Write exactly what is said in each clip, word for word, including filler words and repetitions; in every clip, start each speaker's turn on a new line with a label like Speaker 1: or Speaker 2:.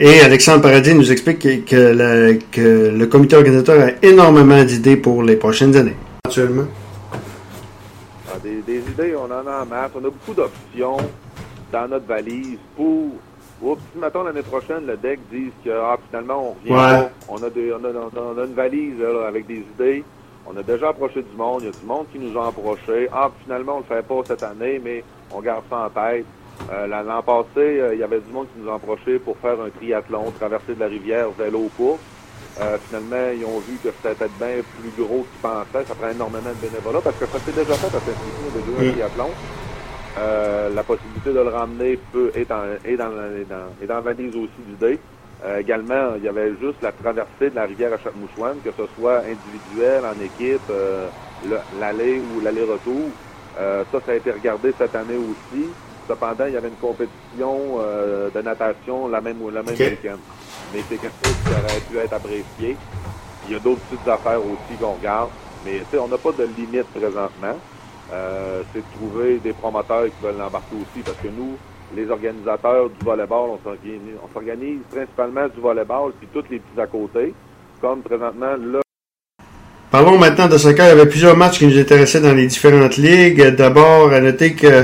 Speaker 1: Et Alexandre Paradis nous explique que, que, la, que le comité organisateur a énormément d'idées pour les prochaines années. Actuellement.
Speaker 2: Ah, des, des idées, on en a en masse. On a beaucoup d'options dans notre valise pour... Oups, si, mettons, l'année prochaine, le deck dit que ah, finalement, on revient
Speaker 1: ouais.
Speaker 2: pas. On a, des, on, a, on a une valise là, avec des idées. On a déjà approché du monde. Il y a du monde qui nous a approché. Ah, finalement, on le fait pas cette année, mais on garde ça en tête. Euh, l'an passé, euh, il y avait du monde qui nous a approché pour faire un triathlon, traverser de la rivière, vélo course. Euh, finalement, ils ont vu que c'était peut-être bien plus gros qu'ils pensaient. Ça prend énormément de bénévolat parce que ça s'est déjà fait à Saint-Félicien de jouer un triathlon. Euh, la possibilité de le ramener peut être dans, est dans, est dans, est dans la valise aussi d'idées. Euh, également, il y avait juste la traversée de la rivière à Chapmouchouane, que ce soit individuel, en équipe, euh, le, l'aller ou l'aller-retour. Euh, ça, ça a été regardé cette année aussi. Cependant, il y avait une compétition euh, de natation la même, la même
Speaker 1: okay.
Speaker 2: week-end. Mais c'est quelque chose qui aurait pu être apprécié. Il y a d'autres petites affaires aussi qu'on regarde. Mais tu sais, on n'a pas de limite présentement. Euh, c'est de trouver des promoteurs qui veulent l'embarquer aussi. Parce que nous, les organisateurs du volleyball, on s'organise, on s'organise principalement du volleyball puis tous les petits à côté. Comme présentement, là.
Speaker 1: Parlons maintenant de soccer. Il y avait plusieurs matchs qui nous intéressaient dans les différentes ligues. D'abord, à noter que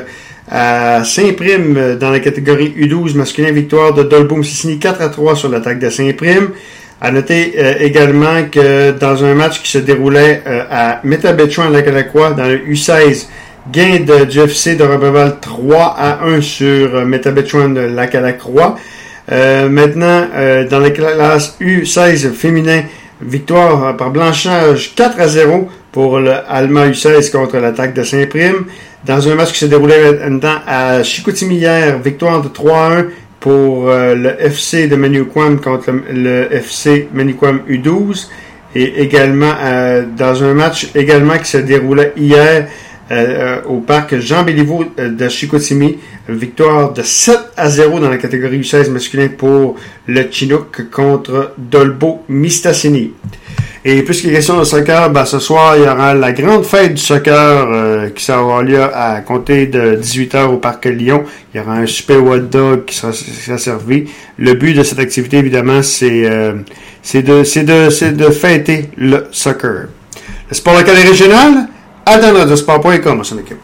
Speaker 1: à Saint-Prime, dans la catégorie U douze masculin, victoire de Dolbeau-Mistassini quatre à trois sur l'attaque de Saint-Prime. À noter euh, également que dans un match qui se déroulait euh, à Métabetchouan-Lacalacroix, dans le U seize, gain de du F C de Roberval trois à un sur euh, Métabetchouan-Lacalacroix. Euh, maintenant, euh, dans la classe U seize féminin, victoire par blanchage quatre à zéro pour le Alma U seize contre l'attaque de Saint-Prime. Dans un match qui se déroulait maintenant à Chicoutimi hier, victoire de trois à un pour euh, le F C de Maniouquam contre le, le F C Maniouquam U douze. Et également, euh, dans un match également qui se déroulait hier euh, au parc Jean Béliveau de Chicoutimi, victoire de sept à zéro dans la catégorie U seize masculin pour le Chinook contre Dolbeau-Mistassini. Et puisqu'il est question de soccer, ben, ce soir, il y aura la grande fête du soccer euh, qui aura lieu à compter de dix-huit heures au Parc Lyon. Il y aura un super hot dog qui sera, sera servi. Le but de cette activité, évidemment, c'est, euh, c'est, de, c'est, de, c'est de fêter le soccer. Le sport local et régional, à dans radio sport point com, son équipe.